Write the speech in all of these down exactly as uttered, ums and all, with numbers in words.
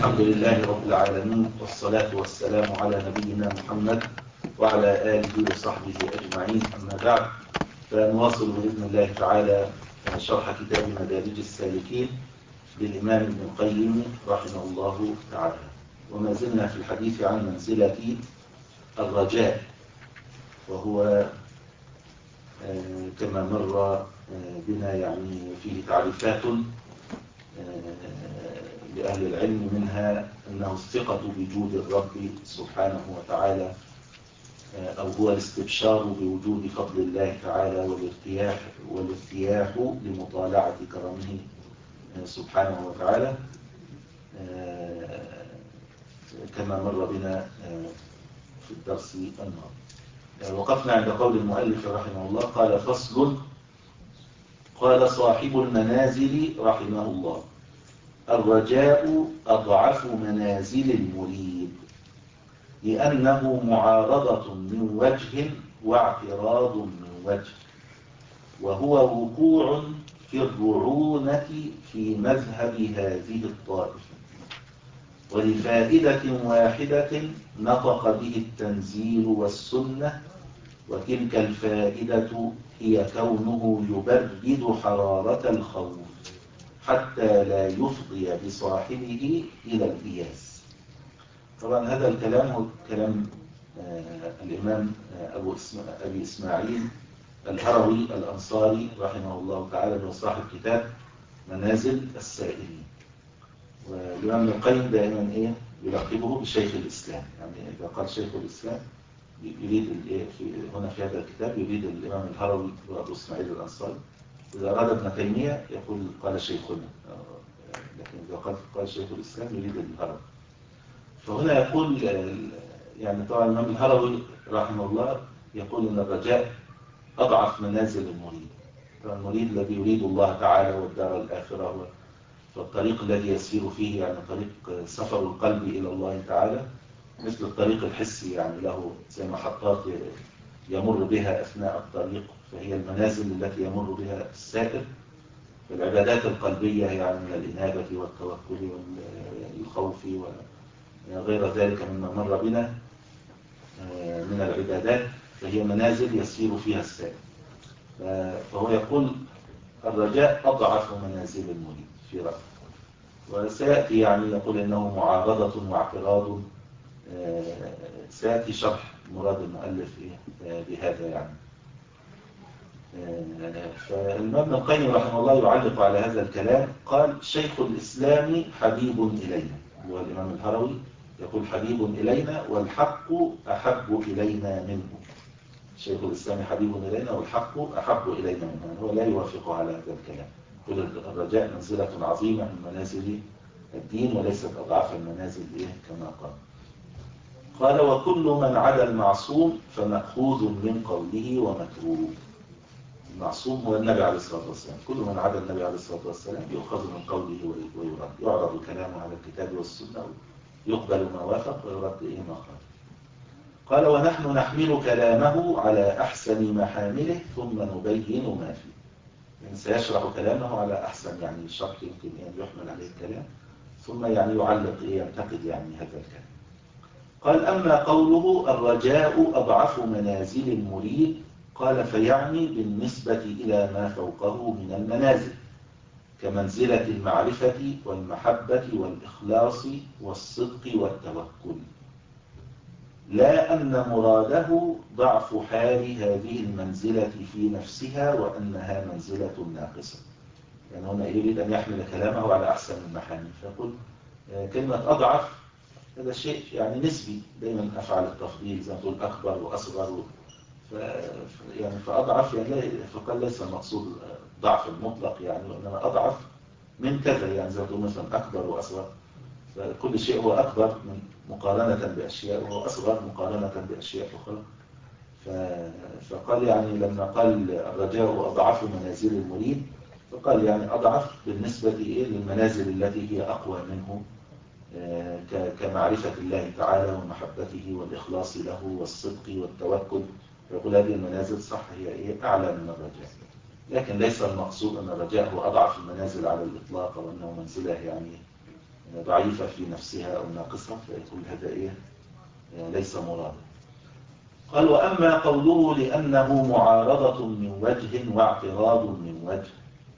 الحمد لله رب العالمين، والصلاة والسلام على نبينا محمد وعلى آله وصحبه أجمعين. أما بعد، فنواصل بإذن الله تعالى شرح كتاب مدارج السالكين للإمام ابن القيم رحمه الله تعالى، وما زلنا في الحديث عن منزلة الرجاء، وهو كما مر بنا يعني فيه تعريفات لأهل العلم، منها أنه الثقة بوجود الرب سبحانه وتعالى، أو هو الاستبشار بوجود فضل الله تعالى والارتياح والارتياح لمطالعة كرمه سبحانه وتعالى، كما مر بنا في الدرس الماضي. وقفنا عند قول المؤلف رحمه الله، قال: فصل. قال صاحب المنازل رحمه الله: الرجاء أضعف منازل المريد، لأنه معارضة من وجه واعتراض من وجه، وهو وقوع في الرعونة في مذهب هذه الطائفة، ولفائدة واحدة نطق به التنزيل والسنة، وتلك الفائدة هي كونه يبرد حرارة الخوف حتى لا يفضي بصاحبه إلى الإياس. طبعا هذا الكلام هو كلام آه الإمام آه أبو إسماعيل, أبي إسماعيل الهروي الأنصاري رحمه الله تعالى، من صاحب كتاب منازل السائلين. والإمام القيم دائما إيه يلقبه بشيخ الإسلام، يعني إذا قال شيخ الإسلام يريد في هنا في هذا الكتاب يريد الإمام الهروي وأبو إسماعيل الأنصاري. إذا أراد ابن تيمية يقول قال شيخنا، لكن إذا قال قال شيخ الإسلام يريد الهروي. فهنا يقول يعني طبعا الإمام الهروي رحمه الله يقول إن الرجاء أضعف منازل المريد. طبعا المريد الذي يريد الله تعالى والدار الآخرة، فالطريق الذي يسير فيه يعني طريق سفر القلب إلى الله تعالى، مثل الطريق الحسي، يعني له زي محطات يمر بها أثناء الطريق، فهي المنازل التي يمر بها السائر. فالعبادات القلبية يعني من الإنابة والتوكل والخوف وغير ذلك مما مر بنا من العبادات، فهي منازل يسير فيها السائر. فهو يقول الرجاء أضعف منازل المريد في رأيه، وسيأتي يعني يقول إنه معارضة واعتراض. سيأتي شرح مراد المؤلف بهذا يعني. فالإمام ابن القيم رحمه الله يعلق على هذا الكلام، قال: شيخ الإسلام حبيب إلينا، هو الإمام الهروي يقول حبيب إلينا والحق أحب إلينا منه. شيخ الإسلام حبيب إلينا والحق أحب إلينا منه، يعني هو لا يوافق على هذا الكلام. يقول الرجاء منزلة عظيمة من منازل الدين، وليست أضعف المنازل إيه كما قال. قال: وكل من عدا المعصوم فمأخوذ من قوله ومتروك. المعصوم هو النبي عليه الصلاة والسلام، كل من عدا النبي عليه الصلاة والسلام يؤخذ من قوله ويرد، يعرض كلامه على الكتاب والسنة، يقبل ما وافق ويرد إيه ما خالف. قال: ونحن نحمل كلامه على أحسن محامله ثم نبين ما فيه. يعني سيشرح كلامه على أحسن يعني الشرح، يمكن أن يحمل عليه الكلام ثم يعني يعلق إيه ينتقد يعني هذا الكلام. قال: أما قوله الرجاء أضعف منازل المريد، قال: فيعني بالنسبة إلى ما فوقه من المنازل، كمنزلة المعرفة والمحبة والإخلاص والصدق والتوكل، لا أن مراده ضعف حال هذه المنزلة في نفسها وأنها منزلة ناقصة. يعني هنا يريد أن يحمل كلامه على أحسن المحامل، فيقول كلمة أضعف هذا شيء يعني نسبي، دائما أفعل التفضيل زي ما تقول أكبر وأصغر، ف... يعني فأضعف يعني فقال ليس المقصود ضعف المطلق يعني، وإنما أضعف من كذا، يعني زي ما تقول مثلا أكبر وأصغر، فكل شيء هو أكبر من مقارنة بأشياء، وهو أصغر مقارنة بأشياء أخرى. ف... فقال يعني لما قال الرجاء أضعف منازل المريد، فقال يعني أضعف بالنسبة إيه للمنازل التي هي أقوى منه، كمعرفة الله تعالى ومحبته والإخلاص له والصدق والتوكل. يقول هذه المنازل صح هي إيه أعلى من الرجاء، لكن ليس المقصود أن الرجاء هو أضعف المنازل على الإطلاق، وأنه منزلة يعني ضعيفة في نفسها أو ناقصة، فيقول هذا إيه ليس مرادا. قال وأما قوله لأنه معارضة من وجه واعتراض من وجه،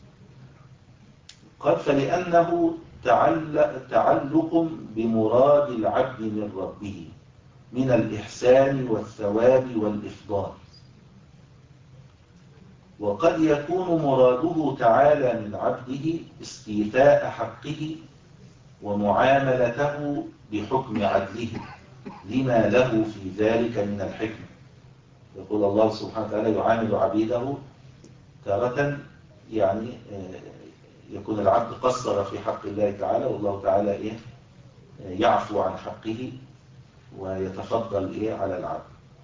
قال فلأنه تعلق, تعلق بمراد العبد من ربه من الإحسان والثواب والإفضال، وقد يكون مراده تعالى من عبده استيفاء حقه ومعاملته بحكم عدله لما له في ذلك من الحكمة. يقول الله سبحانه وتعالى يعامل عبيده تارة يعني يكون العبد قصر في حق الله تعالى، والله تعالى إيه يعفو عن حقه ويتفضل إيه على العبد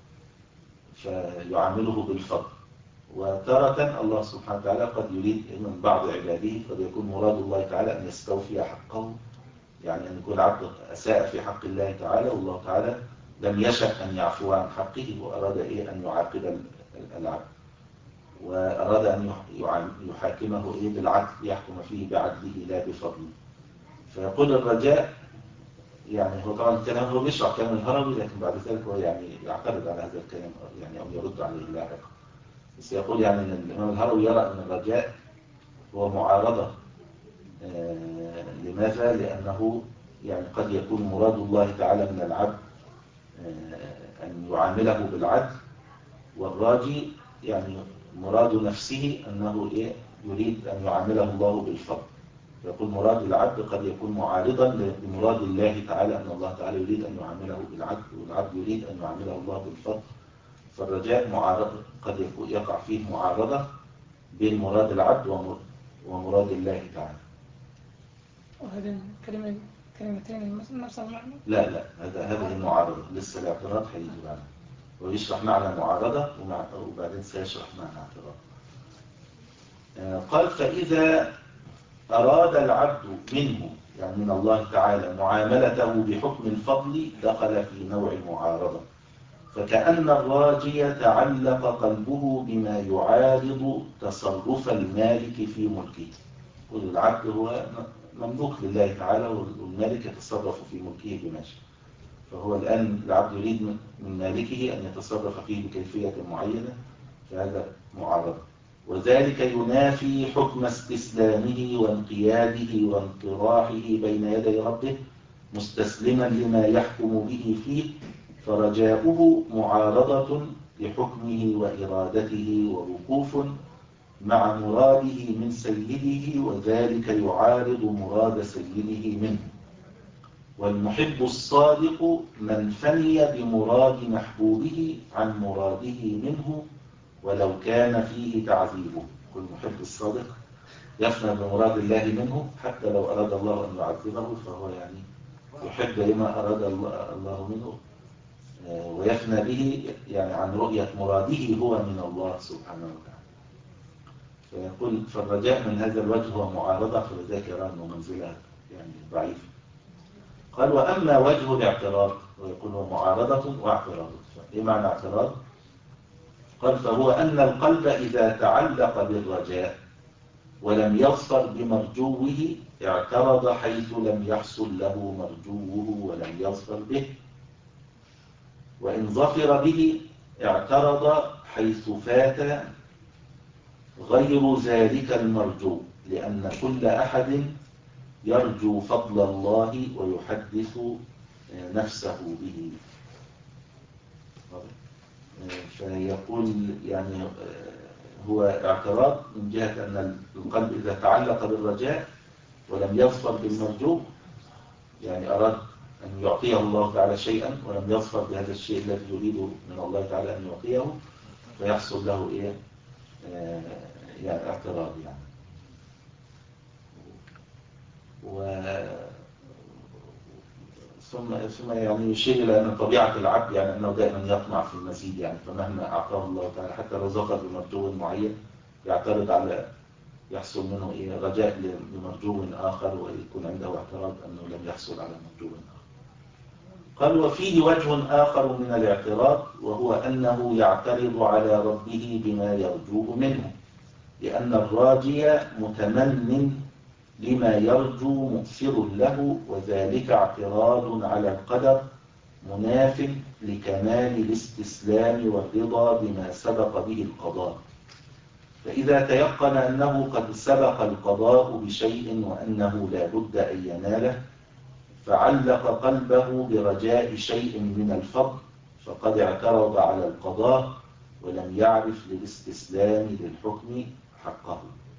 فيعامله بالفضل. وتارة الله سبحانه وتعالى قد يريد من بعض عباده، قد يكون مراد الله تعالى أن يستوفي حقه، يعني أن يكون العبد أساء في حق الله تعالى والله تعالى لم يشأ أن يعفو عن حقه وأراد إيه أن يعاقب العبد، وأراد أن يحاكمه إيه بالعدل، يحكم فيه بعدله لا بفضله. فيقول الرجاء يعني هو طبعا الكلام هو بيشرح كلام الهروي، لكن بعد ذلك هو يعني يعترض على هذا الكلام يعني أو يرد عليه لاحقا. بس يقول يعني أن الإمام الهروي يرى أن الرجاء هو معارضة. آه لماذا؟ لأنه يعني قد يكون مراد الله تعالى من العبد آه أن يعامله بالعدل، والراجي يعني مراد نفسه أنه إيه يريد أن يعامله الله بالفضل. يقول مراد العبد قد يكون معارضا لمراد الله تعالى، أن الله تعالى يريد أن يعامله بالعدل والعبد يريد أن يعامله الله بالفضل. فالرجاء معارضة قد يكون يقع فيه معارضة بين مراد العبد ومراد الله تعالى. وهذه الكلمة كلمتين نفس المعنى؟ لا لا هذا هذه المعارضة لسه الاعتراض هيجي بعدها، ويشرح معنى معارضة وبعدين سيشرح معنى اعتراض. قال فإذا أراد العبد منه يعني من الله تعالى معاملته بحكم الفضل دخل في نوع المعارضة، فكأن الراجي تعلق قلبه بما يعارض تصرف المالك في ملكه. والعبد هو مملوك لله تعالى والمالك يتصرف في ملكه بما شاء، فهو الآن العبد يريد من مالكه أن يتصرف فيه بكيفية معينة، فهذا معارضة. وذلك ينافي حكم استسلامه وانقياده وانطراحه بين يدي ربه مستسلما لما يحكم به فيه، فرجاؤه معارضة لحكمه وإرادته ووقوف مع مراده من سيده، وذلك يعارض مراد سيده منه. والمحب الصادق من فني بمراد محبوبه عن مراده منه ولو كان فيه تعذيبه. كل محب الصادق يفنى بمراد الله منه حتى لو أراد الله أن يعذبه، فهو يعني يحب لما أراد الله منه ويفنى به يعني عن رؤية مراده هو من الله سبحانه وتعالى. فيقول فالرجاء من هذا الوجه هو معارضة، فلذلك يرى أنه منزلة يعني ضعيفة. قال وأما وجه الاعتراض، ويقول هو معارضة واعتراض. إيه معنى اعتراض؟ قال فهو أن القلب إذا تعلق بالرجاء ولم يظفر بمرجوه اعترض حيث لم يحصل له مرجوه ولم يظفر به، وإن ظفر به اعترض حيث فات غير ذلك المرجو، لأن كل أحد يرجو فضل الله ويحدث نفسه به. فيقول يعني هو اعتراض من جهة أن القلب إذا تعلق بالرجاء ولم يظفر بالمرجو، يعني أراد أن يعطيه الله تعالى شيئا ولم يظفر بهذا الشيء الذي يريد من الله تعالى أن يعطيه، فيحصل له إيه آه يعني اعتراض يعني. و ثم ثم يعني يشير إلى أن طبيعة العبد يعني أنه دائما يطمع في المزيد، يعني فمهما أعطاه الله تعالى حتى لو ظفر بمرجو معين يعترض على يحصل منه إيه رجاء لمرجو آخر، ويكون عنده اعتراض أنه لم يحصل على مرجو آخر. قال وفيه وجه آخر من الاعتراض، وهو أنه يعترض على ربه بما يرجوه منه، لأن الراجي متمن لما يرجو مؤثر له، وذلك اعتراض على القدر مناف لكمال الاستسلام والرضا بما سبق به القضاء. فإذا تيقن أنه قد سبق القضاء بشيء وأنه لا بد أن يناله، فعلق قلبه برجاء شيء من الفضل، فقد اعترض على القضاء ولم يعرف للاستسلام للحكم حقه.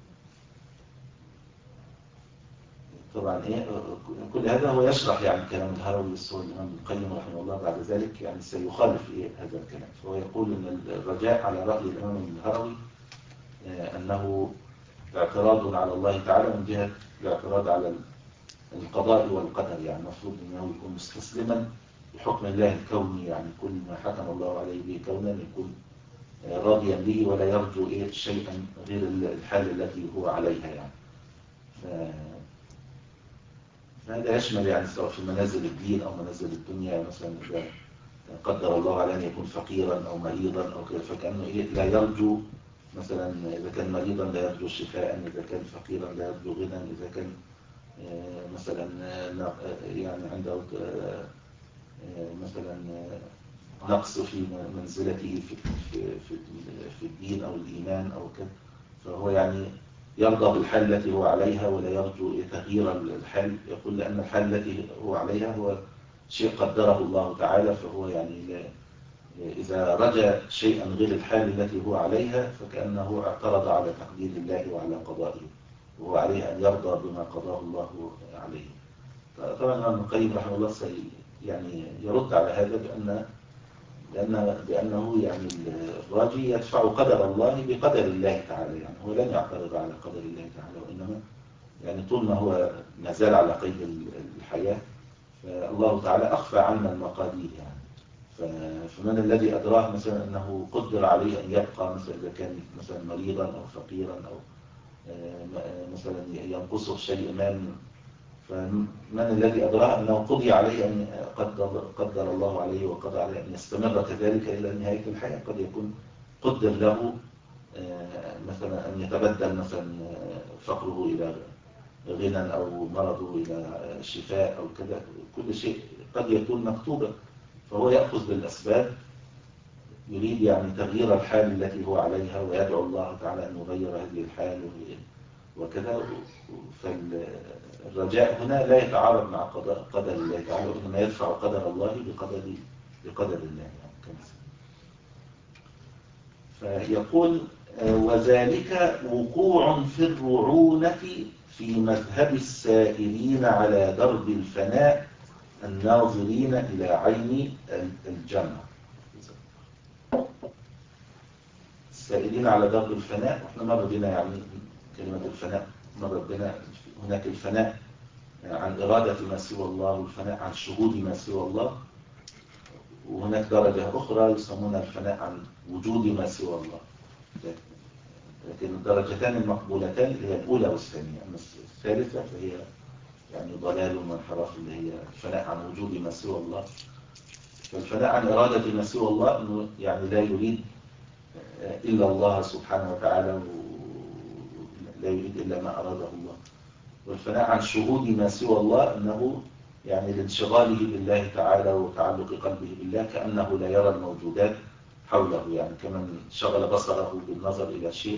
طبعا إيه كل هذا هو يشرح يعني كلام الهروي والسؤال الإمام ابن القيم رحمه الله بعد ذلك يعني سيخالف إيه هذا الكلام. فهو يقول أن الرجاء على رأي الإمام الهروي أنه اعتراض على الله تعالى من جهة الاعتراض على القضاء والقدر، يعني المفروض أنه يكون مستسلما لحكم الله الكوني، يعني كل ما حكم الله عليه به كونا يكون راضيا به ولا يرجو إيه شيئا غير الحال التي هو عليها يعني. فهذا يشمل يعني سواء في منازل الدين أو منازل الدنيا، مثلا إذا قدر الله عليه أن يكون فقيرا أو مريضا أو كذا فكأنه إيه لا يرجو، مثلا إذا كان مريضا لا يرجو شفاء، إذا كان فقيرا لا يرجو غنى، إذا كان مثلا يعني عنده مثلا نقص في منزلته في في في الدين أو الإيمان أو كذا، فهو يعني يرضى بالحال التي هو عليها ولا يرجو تغيير الحال. يقول لأن الحال التي هو عليها هو شيء قدره الله تعالى، فهو يعني إذا رجى شيئا غير الحال التي هو عليها فكأنه اعترض على تقدير الله وعلى قضائه، وهو عليه أن يرضى بما قضاه الله عليه. طبعا ابن القيم رحمه الله سي يعني يرد على هذا بأن لأن بأنه يعني الراجي يدفع قدر الله بقدر الله تعالى، يعني هو لن يعترض على قدر الله تعالى، وإنما يعني طول ما هو ما زال على قيد الحياة فالله تعالى أخفى عنا المقادير يعني. فمن الذي أدراه مثلا أنه قدر عليه أن يبقى مثلا إذا كان مثلا مريضا أو فقيرا أو مثلا ينقصه شيء ما، فمن الذي أدراه أنه قضي عليه أن قدر, قدر الله عليه وقضى عليه أن يستمر كذلك إلى نهاية الحياة. قد يكون قدر له مثلا أن يتبدل مثلا فقره إلى غنى أو مرضه إلى شفاء أو كذا، كل شيء قد يكون مكتوبا، فهو يأخذ بالأسباب، يريد يعني تغيير الحال التي هو عليها ويدعو الله تعالى أن يغير هذه الحال وكذا. فالرجاء هنا لا يتعارض مع قدر, قدر الله تعالى، وإنما يدفع قدر الله بقدر, بقدر الله يعني. فيقول وذلك وقوع في الرعونة في مذهب السائرين على درب الفناء الناظرين إلى عين الجنة. السائرين على درب الفناء، واحنا مر بنا يعني كلمة الفناء مر بنا، هناك الفناء عن إرادة ما سوى الله والفناء عن شهود ما سوى الله، وهناك درجة أخرى يسمونها الفناء عن وجود ما سوى الله. لكن الدرجتان المقبولتان هي الأولى والثانية، أما الثالثة فهي يعني ضلال وانحراف، اللي هي الفناء عن وجود ما سوى الله. فالفناء عن إرادة ما سوى الله أنه يعني لا يريد إلا الله سبحانه وتعالى، لا يريد إلا ما أراده الله. والفناء عن شهود ما سوى الله أنه يعني لانشغاله بالله تعالى وتعلق قلبه بالله، كأنه لا يرى الموجودات حوله، يعني كمن شغل بصره بالنظر إلى شيء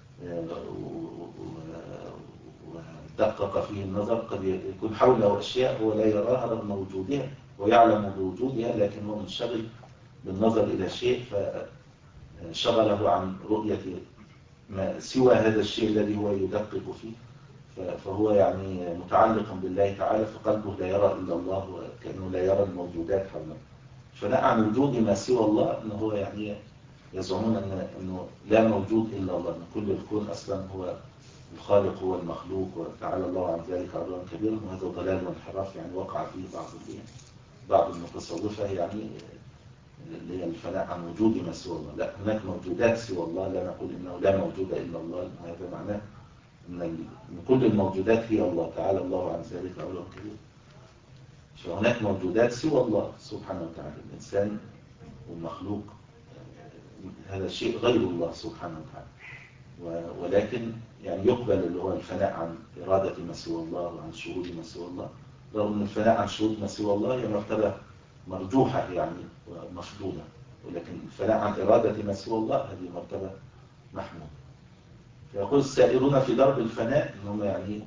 ودقق فيه النظر، قد يكون حوله أشياء هو لا يراها رغم وجودها ويعلم بوجودها، لكن هو منشغل بالنظر إلى شيء فشغله عن رؤية ما سوى هذا الشيء الذي هو يدقق فيه، فهو يعني متعلق بالله تعالى، فقلبه لا يرى إلا الله وكأنه لا يرى الموجودات حوله. فناء عن وجود ما سوى الله أنه هو يعني يزعمون أن أنه لا موجود إلا الله، أن كل الكون أصلا هو الخالق هو المخلوق، وتعالى الله عن ذلك علوا كبيرا، وهذا ضلال وانحراف يعني وقع فيه بعض بعض المتصوفة، يعني اللي هي الفناء عن وجود ما سوى الله. لا، هناك موجودات سوى الله، لا نقول إنه لا موجود إلا الله، هذا معناه أن كل الموجودات هي الله، تعالى الله عن ذلك علوا كبيرا. فهناك موجودات سوى الله سبحانه وتعالى، الإنسان والمخلوق هذا شيء غير الله سبحانه وتعالى. ولكن يعني يقبل اللي هو الفناء عن إرادة ما سوى الله وعن شهود ما سوى الله، رغم أن الفناء عن شهود ما سوى الله هي مرتبة مرجوحة يعني ومفضولة، ولكن الفناء عن إرادة ما سوى الله هذه مرتبة محمودة. فيقول السائرون في درب الفناء هم يعني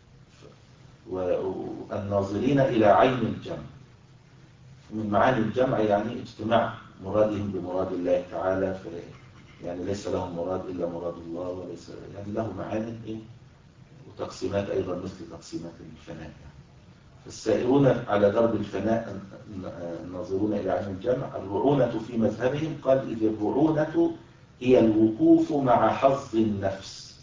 والناظرين إلى عين الجمع، من معاني الجمع يعني اجتماع مرادهم بمراد الله تعالى، يعني ليس لهم مراد إلا مراد الله، وليس يعني له معاني إيه وتقسيمات أيضا مثل تقسيمات الفناء يعني. فالسائرون على درب الفناء الناظرون إلى عين الجمع. الرعونة في مذهبهم قال إذ الرعونة هي الوقوف مع حظ النفس،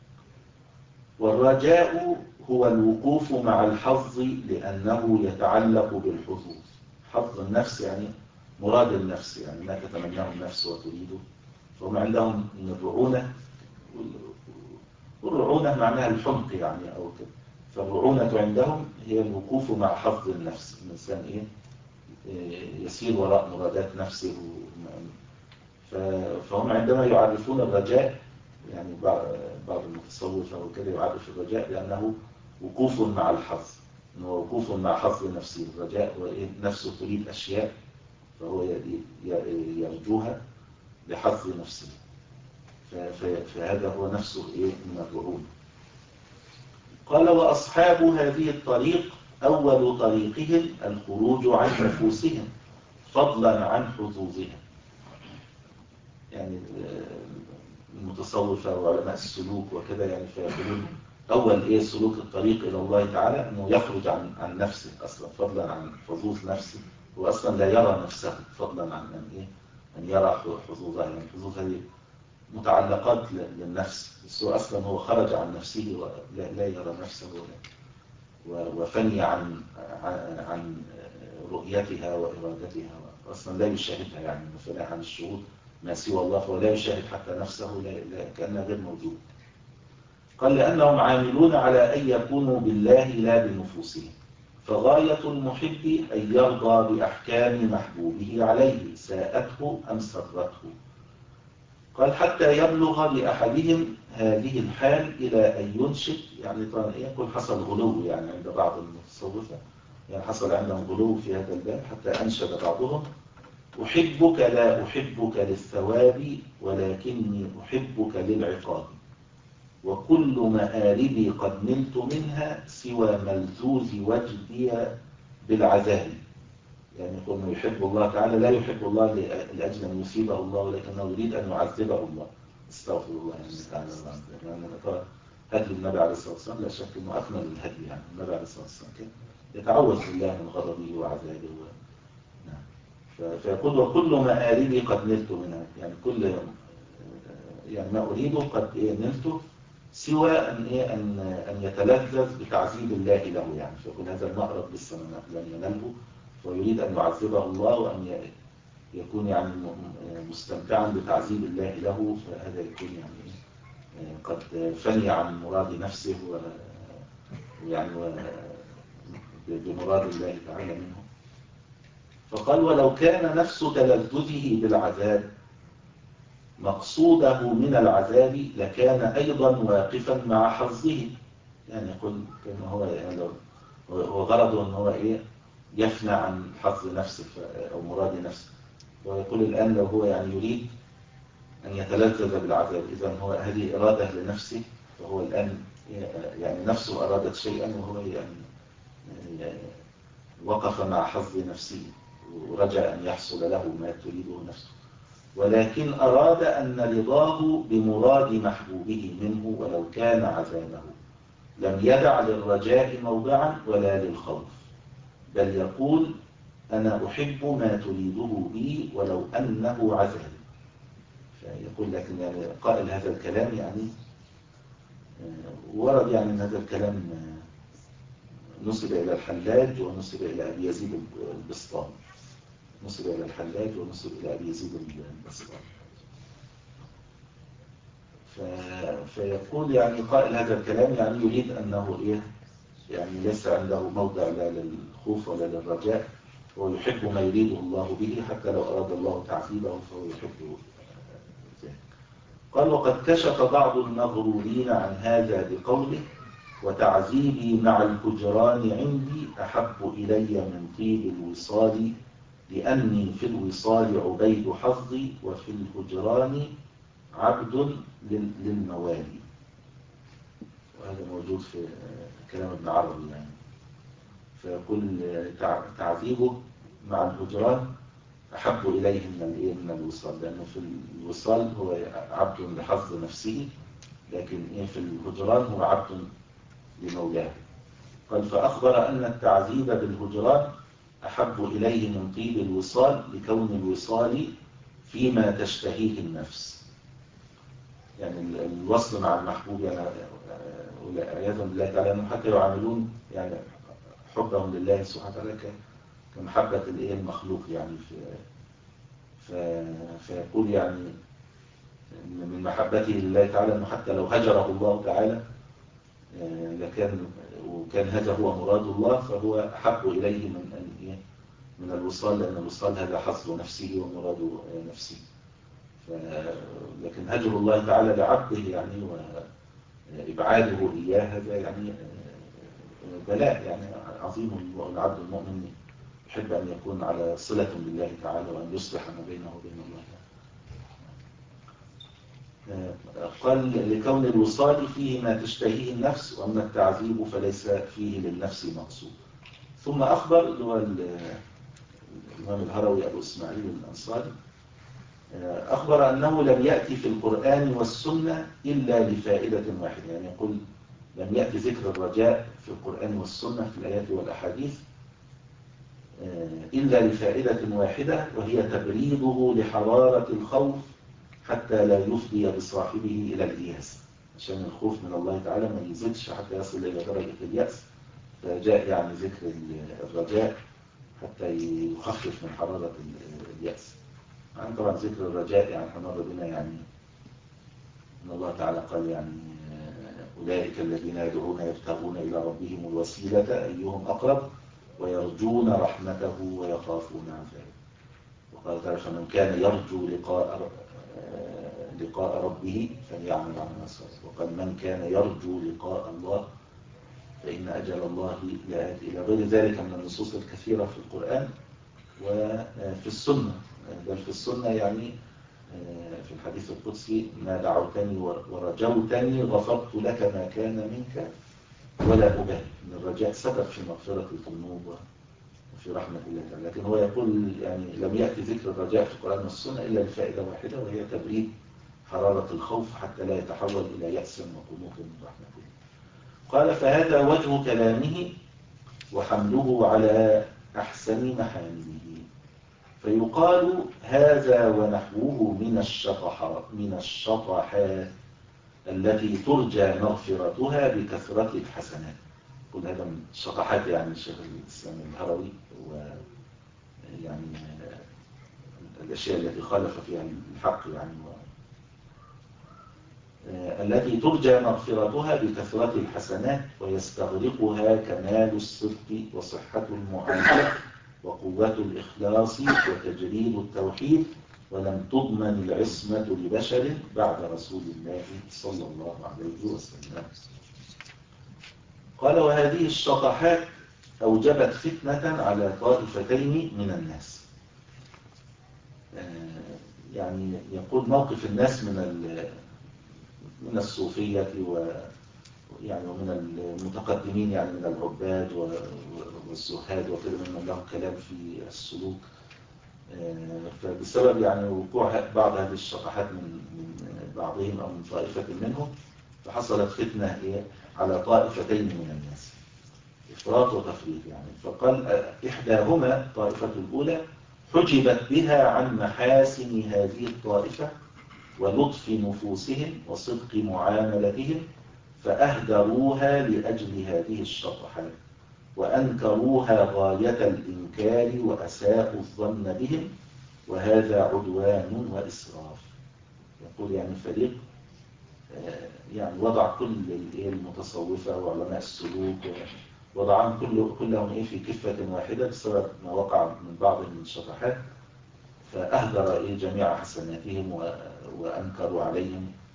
والرجاء هو الوقوف مع الحظ لأنه يتعلق بالحظوظ. حظ النفس يعني مراد النفس، يعني ما تتمناه النفس وتريده، فهم عندهم من الرعونة، والرعونة معناها الحمق يعني أو كده، فالرعونة عندهم هي الوقوف مع حظ النفس، الإنسان إيه يسير وراء مرادات نفسه. فهم عندما يعرفون الرجاء، يعني بعض المتصوفة وكده يعرف الرجاء بأنه وقوف مع الحظ، إنه وقوف مع حظ نفسه. الرجاء هو إيه نفسه تريد أشياء فهو يرجوها لحظ نفسه، فهذا هو نفسه إيه من الرعونة. قال وأصحاب هذه الطريق أول طريقهم الخروج عن نفوسهم فضلا عن حظوظهم. يعني المتصوفة وعلماء السلوك وكذا يعني فيقولون أول إيه سلوك الطريق إلى الله تعالى أنه يخرج عن عن نفسه أصلا فضلا عن حظوظ نفسه، هو أصلا لا يرى نفسه فضلا عن أن إيه أن يرى حظوظه. يعني الحظوظ هذه متعلقات للنفس، بس هو أصلا هو خرج عن نفسه ولا لا يرى نفسه وفني عن عن رؤيتها وإرادتها، أصلا لا يشاهدها. يعني مثلا عن الشهود ما سوى الله فهو لا يشاهد حتى نفسه، لا لا كأنه غير موجود. قال لأنهم عاملون على أن يكونوا بالله لا بنفوسهم، فغاية المحب أن يرضى بأحكام محبوبه عليه ساءته أم سرته. قال حتى يبلغ لأحدهم هذه الحال إلى أن ينشد، يعني يقول حصل غلو يعني عند بعض المتصوفة، يعني حصل عندهم غلو في هذا الباب حتى أنشد بعضهم أحبك لا أحبك للثواب ولكني أحبك للعقاب، وكل مآربي قد نلت منها سوى ملذوذ وجدي بالعذاب. يعني يقول انه يحب الله تعالى، لا يحب الله لأجل أن يصيبه الله، ولكنه يريد أن يعذبه الله. استغفر الله يعني تعالى. يعني ترى هدي النبي عليه الصلاة والسلام لا شك أنه أكمل الهدي، يعني النبي عليه الصلاة والسلام كان يتعوذ بالله من غضبه وعذابه و... نعم. فيقول وكل مآربي قد نلت منها، يعني كل يعني ما أريده قد إيه نلته سوى أن إيه أن أن يتلذذ بتعذيب الله له. يعني فيقول هذا المأرب لسه لم ينله، ويريد أن يعذبه الله وأن يكون يعني مستمتعا بتعذيب الله له، فهذا يكون يعني قد فني عن مراد نفسه ويعني بمراد الله تعالى منه. فقال ولو كان نفس تلذذه بالعذاب مقصوده من العذاب لكان أيضا واقفا مع حظه. يعني يقول كما هو يعني لو وغرضه أنه هو إيه يفنى عن حظ نفسه أو مراد نفسه، ويقول الآن لو هو يعني يريد أن يتلذذ بالعذاب، إذا هو هذه إرادة لنفسه، فهو الآن يعني نفسه أرادت شيئا وهو يعني وقف مع حظ نفسه ورجع أن يحصل له ما تريده نفسه، ولكن أراد أن رضاه بمراد محبوبه منه ولو كان عذابه، لم يدع للرجاء موضعا ولا للخوف، بل يقول أنا أحب ما تريده بي ولو أنه عذاب. فيقول لكن يعني قائل هذا الكلام يعني ورد يعني هذا الكلام نسب إلى الحلاج ونسب إلى أبي يزيد البسطامي، نسب إلى الحلاج ونسب إلى أبي يزيد البسطامي. فيقول يعني قائل هذا الكلام يعني يريد أنه إيه يعني ليس عنده موضع لا للخوف ولا للرجاء، هو يحب ما يريده الله به حتى لو أراد الله تعذيبه فهو يحب ذلك. قال وقد كشف بعض المغرورين عن هذا بقوله وتعذيبي مع الهجران عندي أحب إلي من طيب الوصال لأني في الوصال عبيد حظي وفي الهجران عبد للموالي. وهذا موجود في كلام ابن عربي يعني. فيقول تعذيبه مع الهجران أحب إليه من من الوصال، لأنه في الوصال هو عبد لحظ نفسه، لكن في الهجران هو عبد لمولاه. قال فأخبر أن التعذيب بالهجران أحب إليه من طيب الوصال لكون الوصال فيما تشتهيه النفس. يعني الوصل مع المحبوب يعني عياذا بالله تعالى حتى يعاملون يعني حبهم لله سبحانه وتعالى كمحبة المخلوق يعني. فيقول يعني من محبته لله تعالى أنه حتى لو هجره الله تعالى لكان وكان هذا هو مراد الله فهو أحب إليه من أن من الوصال، لأن الوصال هذا حظ نفسه ومراد نفسه. لكن هجر الله تعالى لعبده يعني وإبعاده إياه هذا يعني بلاء يعني عظيم. العبد المؤمن يحب أن يكون على صلة بالله تعالى وأن يصلح ما بينه وبين الله. قال لكون الوصال فيه ما تشتهيه النفس وأما التعذيب فليس فيه للنفس مقصود. ثم أخبر اللي هو الإمام الهروي أبو إسماعيل الأنصاري أخبر أنه لم يأتي في القرآن والسنة إلا لفائدة واحدة. يعني يقول لم يأتي ذكر الرجاء في القرآن والسنة في الآيات والأحاديث إلا لفائدة واحدة، وهي تبريده لحرارة الخوف حتى لا يفضي بصاحبه إلى الإياس، عشان الخوف من الله تعالى ما يزيدش حتى يصل إلى درجة اليأس. فجاء يعني ذكر الرجاء حتى يخفف من حرارة اليأس. يعني طبعا ذكر الرجاء يعني مر بنا يعني إن الله تعالى قال يعني أولئك الذين يدعون يبتغون إلى ربهم الوسيلة أيهم أقرب ويرجون رحمته ويخافون عذابه. وقال تعالى فمن كان يرجو لقاء لقاء ربه فليعمل عملا صالحا. وقال من كان يرجو لقاء الله فإن أجل الله لآت. إلى غير ذلك من النصوص الكثيرة في القرآن وفي السنة. بل في السنة يعني في الحديث القدسي ما دعوتني ورجوتني غفرت لك ما كان منك ولا أبالي. من الرجاء سبب في مغفرة الذنوب وفي رحمة الله تعالى. لكن هو يقول يعني لم يأتي ذكر الرجاء في القرآن والسنة إلا لفائدة واحدة، وهي تبريد حرارة الخوف حتى لا يتحول إلى يأس وقنوط من رحمة الله. قال فهذا وجه كلامه وحمله على أحسن محامله. فيقال هذا ونحوه من الشطحات من الشطحات التي ترجى مغفرتها بكثرة الحسنات. كل هذا من الشطحات يعني الشيخ الإسلام الهروي ويعني الأشياء التي خالف فيها الحق يعني التي ترجى مغفرتها بكثرة الحسنات ويستغرقها كمال الصدق وصحة المعاملة وقوة الإخلاص وتجريد التوحيد، ولم تضمن العصمة لبشر بعد رسول الله صلى الله عليه وسلم. قال وهذه الشطحات أوجبت فتنة على طائفتين من الناس. يعني يقول موقف الناس من من الصوفية ويعني ومن المتقدمين يعني من العباد والزهاد وكل من لهم كلام في السلوك. فبسبب يعني وقوع بعض هذه الشطحات من بعضهم أو من طائفة منهم فحصلت فتنة على طائفتين من الناس، إفراط وتفريط يعني. فقال إحداهما الطائفة الأولى حجبت بها عن محاسن هذه الطائفة ولطف نفوسهم وصدق معاملتهم فأهدروها لأجل هذه الشطحات وأنكروها غاية الإنكار وأساءوا الظن بهم، وهذا عدوان وإسراف. يقول يعني فريق يعني وضع كل المتصوفة وعلماء السلوك وضعهم كل كلهم في كفة واحدة بسبب ما وقع من بعض من الشطحات، فأهدر جميع حسناتهم وأنكروا عليهم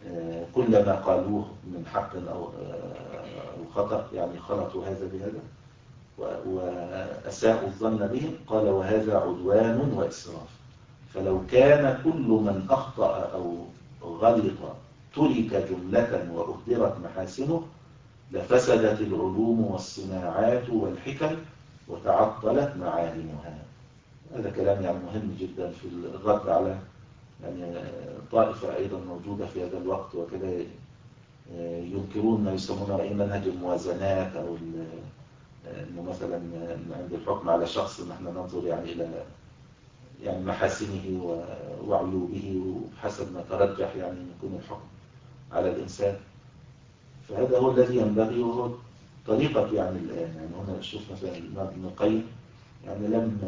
كل ما قالوه من حق أو خطأ يعني خلطوا هذا بهذا وأساءوا الظن بهم. قال وهذا عدوان وإسراف. فلو كان كل من أخطأ أو غلط ترك جملة وأهدرت محاسنه لفسدت العلوم والصناعات والحكم وتعطلت معالمها. هذا كلام يعني مهم جدا في الرد على يعني طائفة أيضا موجودة في هذا الوقت وكذا ينكرون ما يسمونه أي منهج الموازنات أو إنه مثلا عند الحكم على شخص نحن ننظر يعني إلى يعني محاسنه وعيوبه وحسب ما ترجح يعني يكون الحكم على الإنسان. فهذا هو الذي ينبغي وهو طريقة يعني الآن. يعني هنا نشوف مثلا ابن القيم يعني لم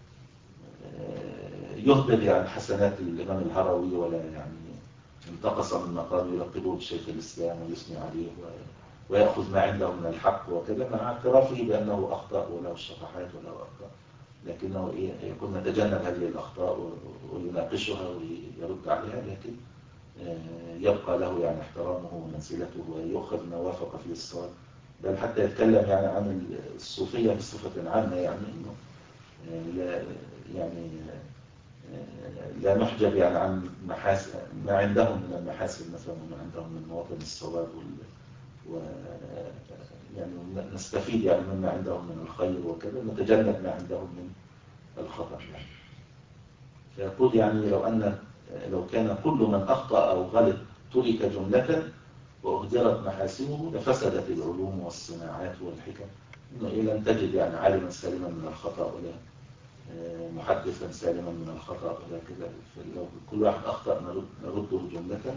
يهبط يعني حسنات الإمام الهروي ولا يعني انتقص من مقام يلقبه بشيخ الإسلام ويثني عليه ويأخذ ما عنده من الحق وكذا مع اعترافه بأنه أخطأ وله الشطحات وله أخطأ، لكنه يكون نتجنب هذه الأخطاء ويناقشها ويرد عليها، لكن يبقى له يعني احترامه ومنزلته ويؤخذ ما وافق فيه الصواب. بل حتى يتكلم يعني عن الصوفية بصفة عامة يعني إنه لا يعني لا نحجب يعني عن محاسن ما عندهم من المحاسن مثلا وما عندهم من مواطن الصواب و يعني نستفيد يعني مما عندهم من الخير وكذا، نتجنب ما عندهم من الخطأ يعني. فيقول يعني لو أن لو كان كل من أخطأ أو غلط ترك جملة وأهدرت محاسنه لفسدت العلوم والصناعات والحكم. إنه لن تجد يعني عالما سالما من الخطأ ولا محدثا سالما من الخطأ ولا كذا. فلو كل واحد أخطأ نرده جملة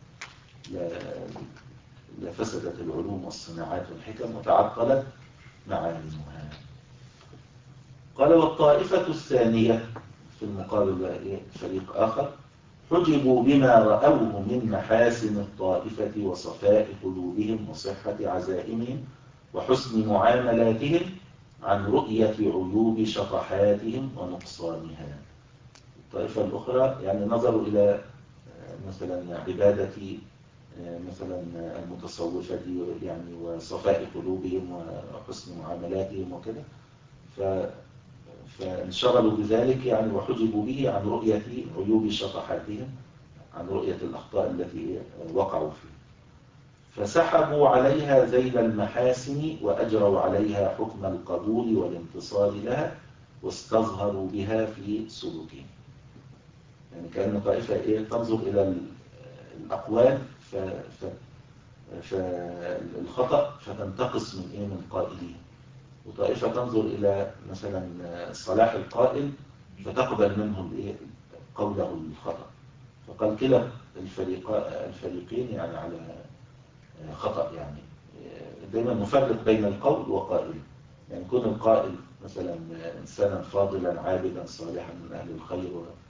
لفسدت العلوم والصناعات والحكم وتعطلت معالمها. قال والطائفة الثانية في المقابل فريق آخر حجبوا بما رأوه من محاسن الطائفة وصفاء قلوبهم وصحة عزائمهم وحسن معاملاتهم عن رؤية عيوب شطحاتهم ونقصانها. الطائفة الأخرى يعني نظروا إلى مثلا عبادة مثلا المتصوفة يعني وصفاء قلوبهم وحسن معاملاتهم وكذا، فانشغلوا بذلك يعني وحجبوا به عن رؤية عيوب شطحاتهم، عن رؤية الأخطاء التي وقعوا فيها، فسحبوا عليها ذيل المحاسن وأجروا عليها حكم القبول والانتصار لها واستظهروا بها في سلوكهم. يعني كأن طائفة إيه تنظر إلى الأقوال ف... ف... فالخطأ فتنتقص من إيه من قائلين، وطائفة تنظر إلى مثلا صلاح القائل فتقبل منه الإيه قوله الخطأ. فقال كلا الفريقين يعني على خطأ. يعني دايما نفرق بين القول وقائل. يعني يكون القائل مثلا إنسانا فاضلا عابدا صالحا من أهل الخير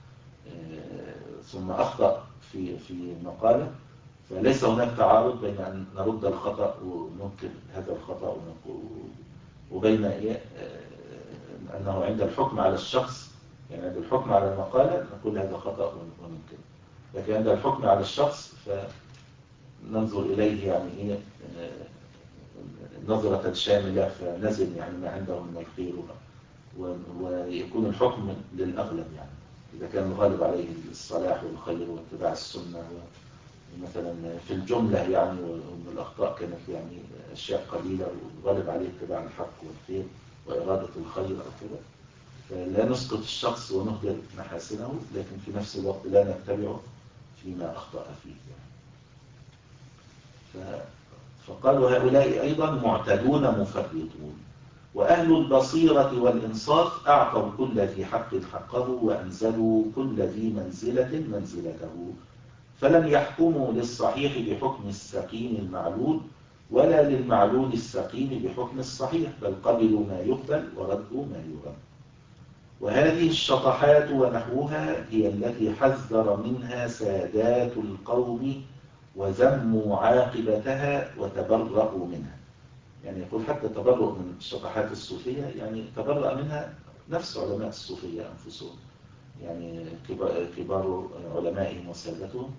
ثم أخطأ في في مقالة، فليس هناك تعارض بين أن نرد الخطأ وننكر هذا الخطأ وبين إيه أنه عند الحكم على الشخص يعني عند الحكم على المقالة نقول هذا خطأ وننكر، لكن عند الحكم على الشخص فننظر إليه يعني إيه نظرة شاملة فنزل يعني ما عنده من الخير ويكون الحكم للأغلب. يعني إذا كان الغالب عليه الصلاح والخير واتباع السنة مثلا في الجملة يعني وأن الأخطاء كانت يعني أشياء قليلة والغالب عليه اتباع الحق والخير وإرادة الخير أو كده، فلا نسقط الشخص ونهدر محاسنه، لكن في نفس الوقت لا نتبعه فيما أخطأ فيه. فقالوا هؤلاء أيضا معتدون مفرطون، وأهل البصيرة والإنصاف أعطوا كل ذي حق حقه وأنزلوا كل ذي منزلة منزلته، فلم يحكموا للصحيح بحكم السقيم المعلول ولا للمعلول السقيم بحكم الصحيح، بل قبلوا ما يقبل وردوا ما يرد. وهذه الشطحات ونحوها هي التي حذر منها سادات القوم وذموا عاقبتها وتبرأوا منها. يعني يقول حتى تبرؤ من الشطحات الصوفية يعني تبرأ منها نفس علماء الصوفية أنفسهم، يعني كبار علمائهم وسادتهم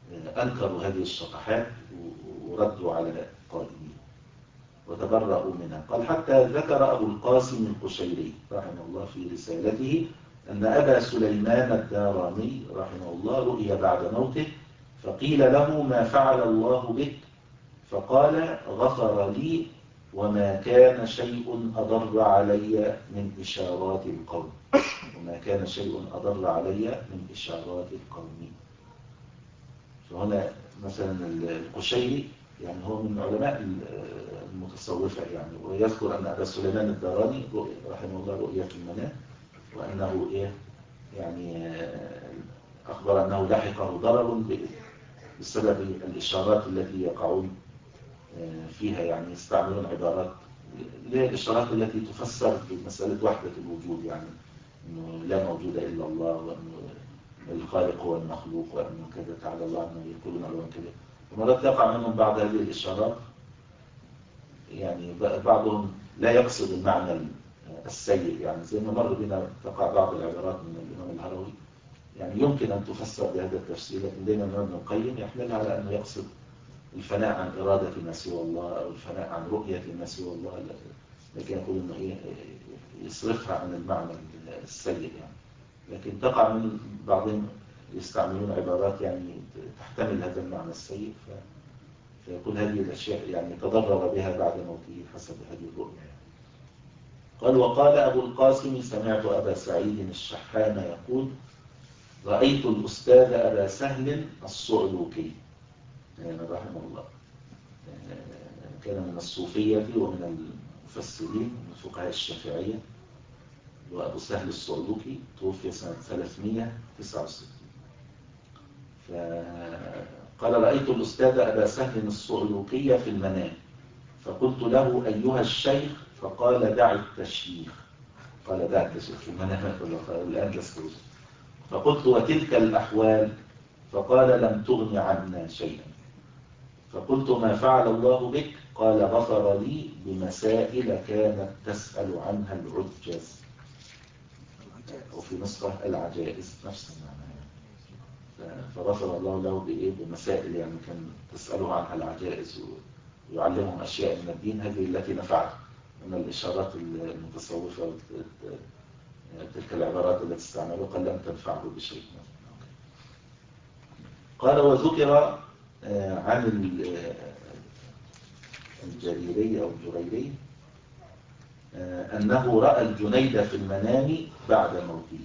أنكروا هذه الشطحات وردوا على القائلين وتبرأوا منها. قال حتى ذكر أبو القاسم القشيري رحمه الله في رسالته أن أبا سليمان الداراني رحمه الله رؤي بعد موته فقيل له ما فعل الله بك؟ فقال غفر لي وما كان شيء أضر علي من إشارات القوم وما كان شيء أضر علي من إشارات القوم. فهنا مثلا القشيري يعني هو من علماء المتصوفة يعني، ويذكر أن أبا سليمان الداراني رحمه الله رؤيا في المنام وأنه إيه يعني أخبر أنه لحقه ضرر بسبب الإشارات التي يقعون فيها، يعني يستعملون عبارات اللي هي الإشارات التي تفسر بمسألة وحدة الوجود، يعني أنه لا موجود إلا الله وأنه الخالق هو المخلوق وأنه كذا تعالى الله أنه يقولون ألوان كذا. ومرات يقع منهم بعض هذه الإشارات يعني بعضهم لا يقصد المعنى السيء، يعني زي ما مر بنا تقع بعض العبارات من الإمام الهروي يعني يمكن أن تفسر بهذا التفسير، لكن دائما ابن القيم يحملها على أنه يقصد الفناء عن إرادة ما سوى الله أو الفناء عن رؤية ما سوى الله، لكن يقول أنه إيه يصرفها عن المعنى السيء يعني. لكن تقع من بعضهم يستعملون عبارات يعني تحتمل هذا المعنى السيء، فيقول هذه الأشياء يعني تضرر بها بعد موته حسب هذه الرؤية يعني. قال وقال أبو القاسم سمعت أبا سعيد الشحام يقول رأيت الأستاذ أبا سهل الصعلوكي يعني رحمه الله، كان من الصوفية ومن المفسرين من فقهاء الشافعية، وأبو سهل الصعلوكي توفي سنة ثلاثمائة وتسعة وستين. فقال رأيت الأستاذ أبا سهل الصعلوكي في المنام فقلت له أيها الشيخ فقال دع التشييخ. قال دع التشييخ في المنام الآن تستوجب. فقلت وتلك الأحوال؟ فقال لم تغن عنا شيئا. فقلت ما فعل الله بك؟ قال غفر لي بمسائل كانت تسأل عنها العجاز، وفي نسخة العجائز نفس المعنى، فغفر الله له بإيه بمسائل يعني كان تسأله عنها العجائز ويعلمهم أشياء من الدين، هذه التي نفعت من الإشارات المتصوفة تلك العبارات التي استعملوا قال لم تنفعه بشيء. قال وذكر عن الجريري أو الجريري أنه رأى الجنيد في المنام بعد موته.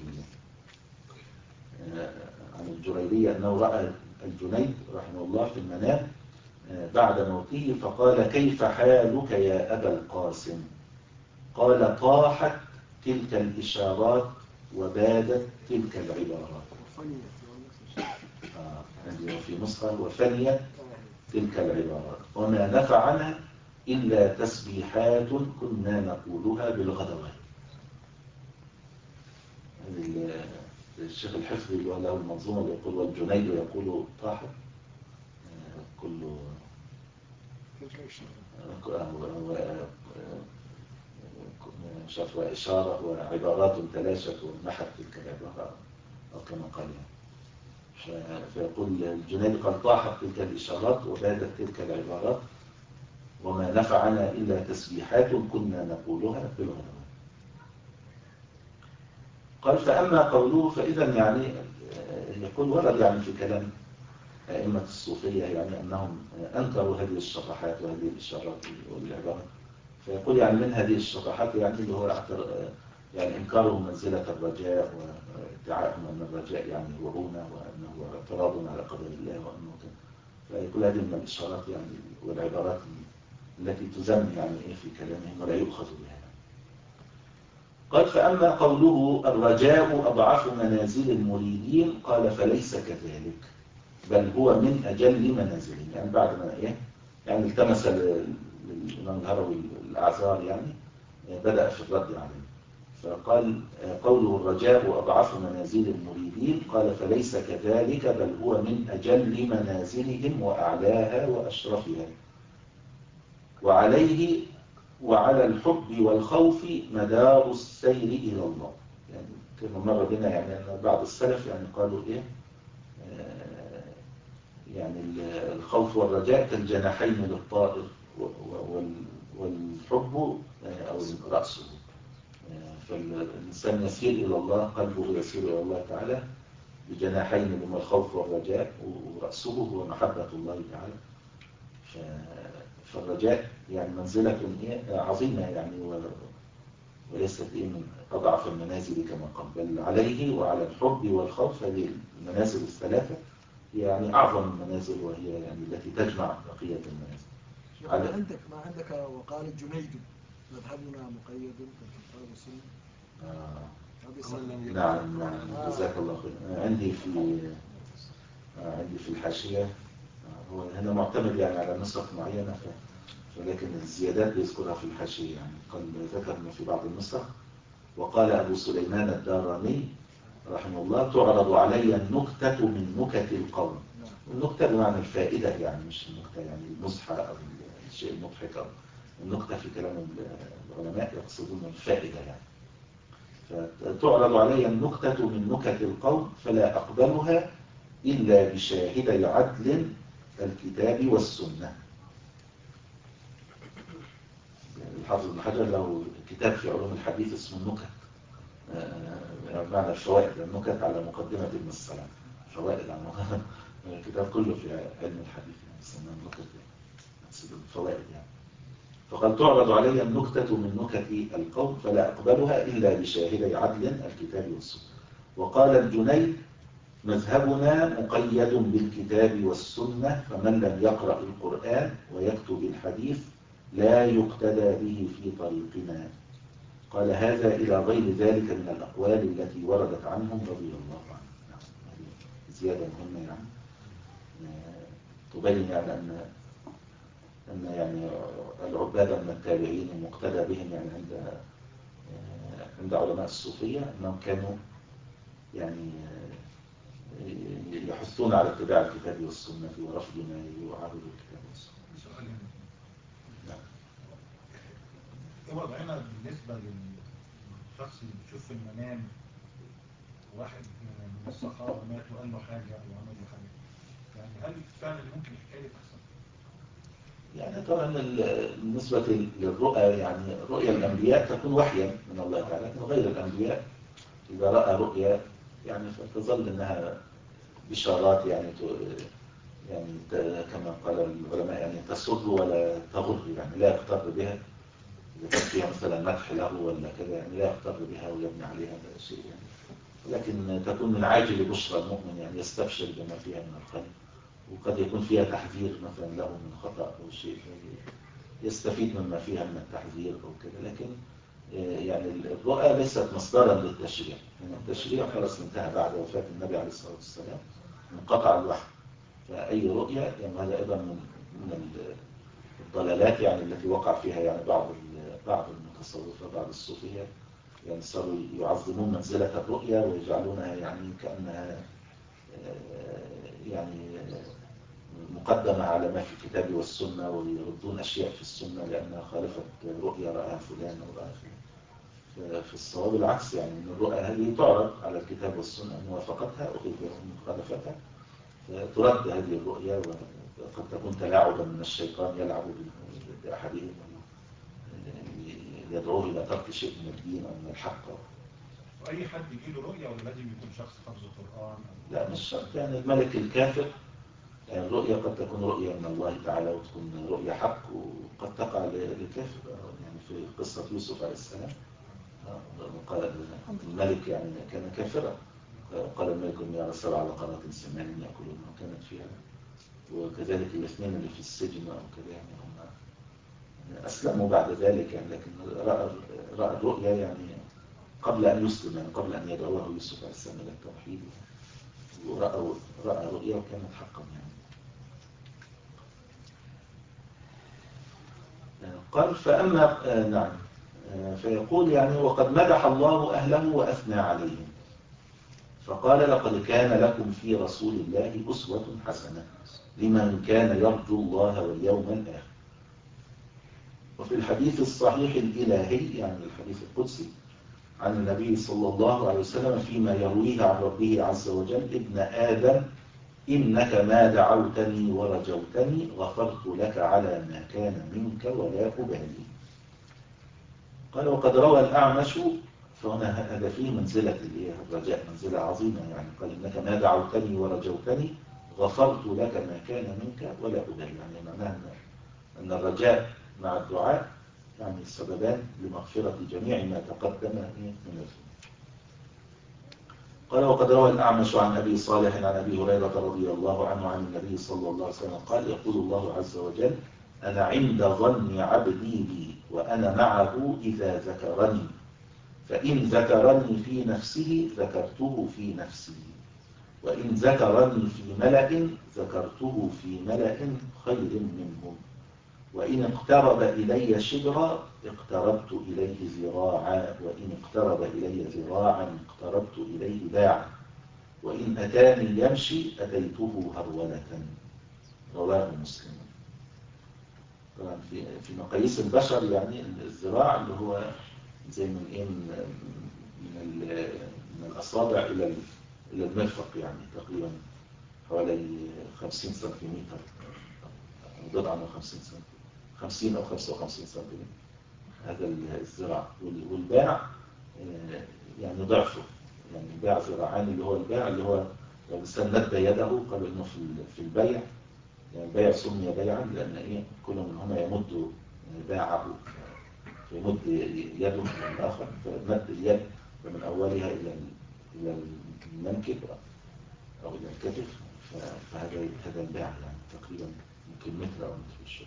عن الجريري أنه رأى الجنيد رحمه الله في المنام بعد موته فقال كيف حالك يا أبا القاسم؟ قال طاحت تلك الإشارات وبادت تلك العبارات. آه في نسخة وفنيت تلك العبارات وما نفعنا إلا تسبيحات كنا نقولها بالغدوات. الشيخ الحفظي اللي له المنظومة اللي يقول والجنيد يقول طاحت كله مش عارف إشارة وعبارات تلاشت ومحت تلك العبارة أو كما قال يعني. فيقول الجنيد قال طاحت تلك الإشارات وبادت تلك العبارات وما نفعنا إلا تسبيحات كنا نقولها بالغدوات. قال فأما قوله فإذا يعني يقول ورد يعني في كلام أئمة الصوفية يعني أنهم أنكروا هذه الشطحات وهذه الإشارات والعبارات، فيقول يعني من هذه الشطحات يعني اللي هو يعني إنكارهم منزلة الرجاء وادعائهم أن الرجاء يعني وعونة وأنه اعتراض على قدر الله وأنه فيقول هذه من الإشارات يعني والعبارات التي تزم يعني إيه في كلامهم ولا يؤخذ بها. قال فأما قوله الرجاء أضعف منازل المريدين قال فليس كذلك بل هو من أجل منازلهم. يعني بعد ما إيه يعني التمس للإمام الهروي الأعذار يعني بدأ في الرد عليه، فقال قوله الرجاء أضعف منازل المريدين قال فليس كذلك بل هو من أجل منازلهم وأعلاها وأشرفها، وعليه وعلى الحب والخوف مدار السير إلى الله. يعني كما مر بنا يعني أن بعض السلف يعني قالوا إيه يعني الخوف والرجاء كالجناحين للطائر، والحب أو رأسه. فالإنسان يسير إلى الله، قلبه يسير إلى الله تعالى بجناحين هما الخوف والرجاء، ورأسه هو محبة الله تعالى. فالرجاء يعني منزلة عظيمة يعني، وليست إيه من أضعف المنازل كما قال، بل عليه وعلى الحب والخوف هذه المنازل الثلاثة يعني أعظم المنازل، وهي يعني التي تجمع بقية المنازل. ما عندك ما عندك وقال الجنيد مذهبنا مقيد بالكتاب والسنة. آه. نعم نعم جزاك الله خير. عندي في آه عندي في الحاشية آه هو هنا معتمد يعني على نسخ معينة، ولكن الزيادات بيذكرها في الحاشية. يعني قال ذكر في بعض النسخ: وقال أبو سليمان الداراني رحمه الله: تعرض علي النكتة من نكت القوم. النكتة بمعنى الفائدة يعني، مش النكتة يعني المزحة أو الشيء المضحك، أو النكتة في كلام العلماء يقصدون الفائدة يعني. فتعرض علي النكتة من نكت القوم فلا أقبلها إلا بشاهدي عدل الكتاب والسنة. الحافظ ابن حجر له كتاب في علوم الحديث اسمه النكت، بمعنى الفوائد، النكت على مقدمة ابن السلام، فوائد عن الكتاب كله في علم الحديث يعني يسمى النكت يعني الفوائد يعني. فقال: تعرض علي النكتة من نكت القوم فلا أقبلها إلا بشاهدي عدل الكتاب والسنة. وقال الجنيد: مذهبنا مقيد بالكتاب والسنة، فمن لم يقرأ القرآن ويكتب الحديث لا يقتدى به في طريقنا. قال: هذا إلى غير ذلك من الأقوال التي وردت عنهم رضي الله عنهم. نعم. هذه زيادة مهمة يعني تبين يعني أن أن يعني العباد من التابعين المقتدى بهم يعني عند عند علماء الصوفية أنهم كانوا يعني يحثون على اتباع الكتاب والسنة ورفض ما يعارض الكتاب والسنة. سؤال نعم. ايه وضعنا بالنسبة للشخص اللي بيشوف في المنام واحد من الصحابة مات وقال له حاجة أو عمل له حاجة، يعني هل فعلا ممكن الحكاية تحصل؟ يعني طبعا بالنسبة للرؤى يعني رؤيا الأنبياء تكون وحيا من الله تعالى، لكن غير الأنبياء إذا رأى رؤيا يعني فتظل أنها بشارات يعني يعني كما قال العلماء يعني تسر ولا تغر، يعني لا يغتر بها. إذا كان فيها مثلا مدح له ولا كذا يعني لا يغتر بها ويبني عليها شيء يعني، لكن تكون من عاجل بشرى المؤمن يعني يستبشر بما فيها من الخير، وقد يكون فيها تحذير مثلا له من خطأ أو شيء يستفيد مما فيها من التحذير أو كذا. لكن يعني الرؤى ليست مصدرا للتشريع، يعني التشريع خلاص انتهى بعد وفاة النبي عليه الصلاة والسلام، انقطع الوحي. فأي رؤيا يعني هذا أيضا من من الضلالات يعني التي وقع فيها يعني بعض بعض المتصوفة بعض الصوفية، يعني صاروا يعظمون منزلة الرؤيا ويجعلونها يعني كأنها يعني مقدمة على ما في الكتاب والسنة، ويردون أشياء في السنة لأنها خالفت رؤيا رأها فلان أو رأها فلان. في الصواب العكس، يعني أن الرؤيا هذه تعرض على الكتاب والسنة، أن موافقتها أو مخالفتها ترد هذه الرؤيا، وقد تكون تلاعبا من الشيطان يلعب بأحدهم يدعوه إلى ترك شيء من الدين أو من الحق. وأي حد يجي له رؤيا ولا لازم يكون شخص حافظ القرآن؟ لا مش شرط، يعني الملك الكافر يعني الرؤيا قد تكون رؤيا من الله تعالى وتكون رؤيا حق، وقد تقع للكافر. يعني في قصة يوسف عليه السلام قال الملك يعني كان كافرا، قال الملك إني أرى سبع بقرات سمان يأكلون وكانت فيها، وكذلك الاثنين اللي في السجن أو كذا يعني هم أسلموا بعد ذلك يعني، لكن رأى رأى الرؤيا يعني قبل أن يسلم، يعني قبل أن يدعوه يوسف عليه السلام إلى التوحيد، ورأى رأى رؤيا وكانت حقا يعني. قال فأما آه نعم آه فيقول يعني: وقد مدح الله أهله وأثنى عليهم، فقال: لقد كان لكم في رسول الله أسوة حسنة لمن كان يرجو الله واليوم الآخر. وفي الحديث الصحيح الإلهي يعني الحديث القدسي عن النبي صلى الله عليه وسلم فيما يرويه عن ربه عز وجل: ابن آدم إنك ما دعوتني ورجوتني غفرت لك على ما كان منك ولا أبالي. قال وقد روى الأعمش، فهنا هذا فيه منزلة الرجاء، منزلة عظيمة يعني. قال إنك ما دعوتني ورجوتني غفرت لك ما كان منك ولا أبالي، يعني معناها أن الرجاء مع الدعاء يعني السببان لمغفرة جميع ما تقدم من الذنوب. قال وقد روى الأعمش عن أبي صالح عن أبي هريرة رضي الله عنه عن النبي صلى الله عليه وسلم قال يقول الله عز وجل أنا عند ظن عبدي بي وأنا معه إذا ذكرني، فإن ذكرني في نفسه ذكرته في نفسي، وإن ذكرني في ملأ ذكرته في ملأ خير منهم، وإن اقترب إلي شبرا اقتربت إليه ذراعا، وإن اقترب إلي ذراعا اقتربت إليه باعا، وإن أتاني يمشي أتيته هرولة. رواه مسلم. طبعا في في مقاييس البشر يعني الذراع اللي هو زي من ايه من من, من الأصابع إلى إلى المرفق، يعني تقريبا حوالي خمسين سنتيمتر، بضع من خمسين سنتيمتر، خمسين أو خمسة وخمسين سنتيمتر هذا الذراع. والباع يعني ضعفه، يعني الباع ذراعان، اللي هو الباع اللي هو لو الإنسان مد يده قالوا إنه في في البيع، يعني البيع سمي بيعا لأن إيه كل منهما يمد باعه، يمد يده من الآخر، فمد اليد من أولها إلى إلى المنكب أو إلى الكتف، فهذا هذا الباع يعني تقريبا يمكن متر أو متر الشبه.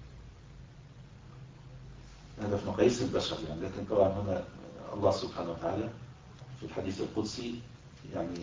هذا في مقاييس البشر يعني. لكن طبعا هنا الله سبحانه وتعالى في الحديث القدسي يعني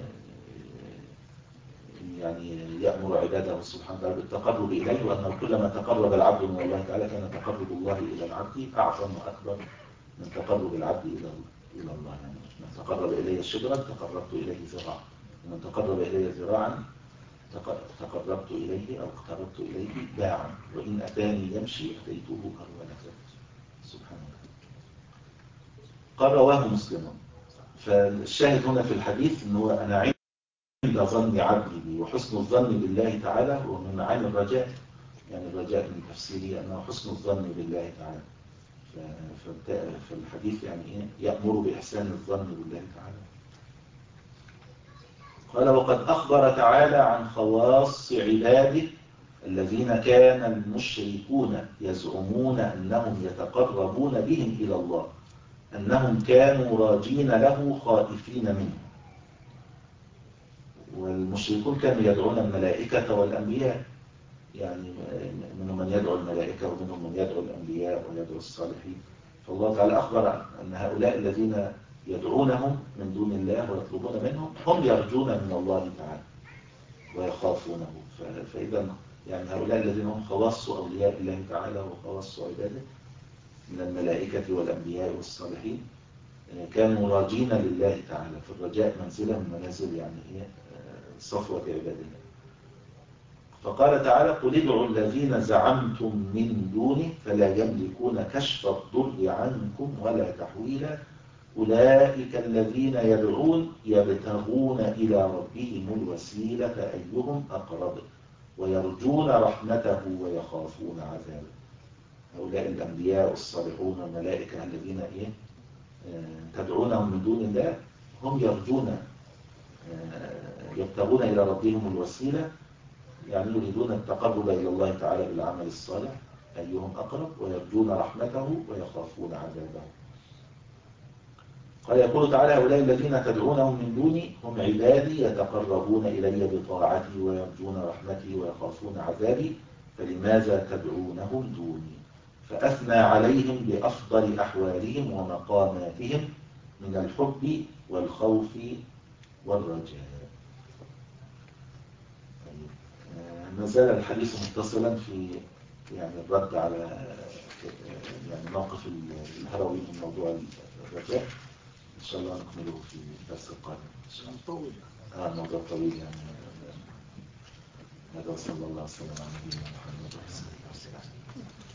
يعني يأمر عباده سبحانه وتعالى بالتقرب إليه، وأنه كلما تقرب العبد من الله تعالى كان تقرب الله إلى العبد أعظم وأكبر من تقرب العبد إلى إلى الله. يعني من تقرب إلي شبرا تقربت إليه ذراعا، ومن تقرب إلي ذراعا تقربت إليه أو اقتربت إليه باعا، وإن أتاني يمشي أتيته هرولة. سبحان الله. قال رواه مسلم. فالشاهد هنا في الحديث أنه أنا عند ظن عبدي بي، وحسن الظن بالله تعالى هو من معاني الرجاء، يعني الرجاء من تفسيره أنه حسن الظن بالله تعالى. فالحديث يعني إيه يأمر بإحسان الظن بالله تعالى. قال وقد أخبر تعالى عن خواص عباده الذين كان المشركون يزعمون أنهم يتقربون بهم إلى الله، أنهم كانوا راجين له خائفين منه. والمشركون كانوا يدعون الملائكة والأنبياء، يعني منهم من يدعو الملائكة ومنهم من يدعو الأنبياء ويدعو الصالحين. فالله تعالى أخبر أن هؤلاء الذين يدعونهم من دون الله ويطلبون منهم هم يرجون من الله تعالى ويخافونه. فإذا يعني هؤلاء الذين هم خواص أولياء الله تعالى وخواص عباده من الملائكة والأنبياء والصالحين كانوا راجين لله تعالى. فالرجاء منزلة من منازل يعني هي صفوة عباد الله. فقال تعالى قل ادعوا الذين زعمتم من دونه فلا يملكون كشف الضر عنكم ولا تحويلا أولئك الذين يدعون يبتغون إلى ربهم الوسيلة أيهم أقرب ويرجون رحمته ويخافون عذابه. هؤلاء الأنبياء والصالحون والملائكة الذين إيه تدعونهم من دون الله هم يرجون يبتغون إلى ربهم الوسيلة، يعني يريدون التقرب إلى الله تعالى بالعمل الصالح أيهم أقرب ويرجون رحمته ويخافون عذابه. قال يقول تعالى هؤلاء الذين تدعونهم من دوني هم عبادي يتقربون إلي بطاعتي ويرجون رحمتي ويخافون عذابي فلماذا تدعونهم دوني؟ فأثنى عليهم بأفضل أحوالهم ومقاماتهم من الحب والخوف والرجاء. ما زال الحديث متصلا في يعني الرد على يعني موقف الهروي من موضوع الرجاء. إن شاء الله نكمله في الدرس القادم. طويل. آه الموضوع طويل يعني. هذا صلى الله عليه وسلم على نبينا محمد وعلى آله وصحبه وسلم.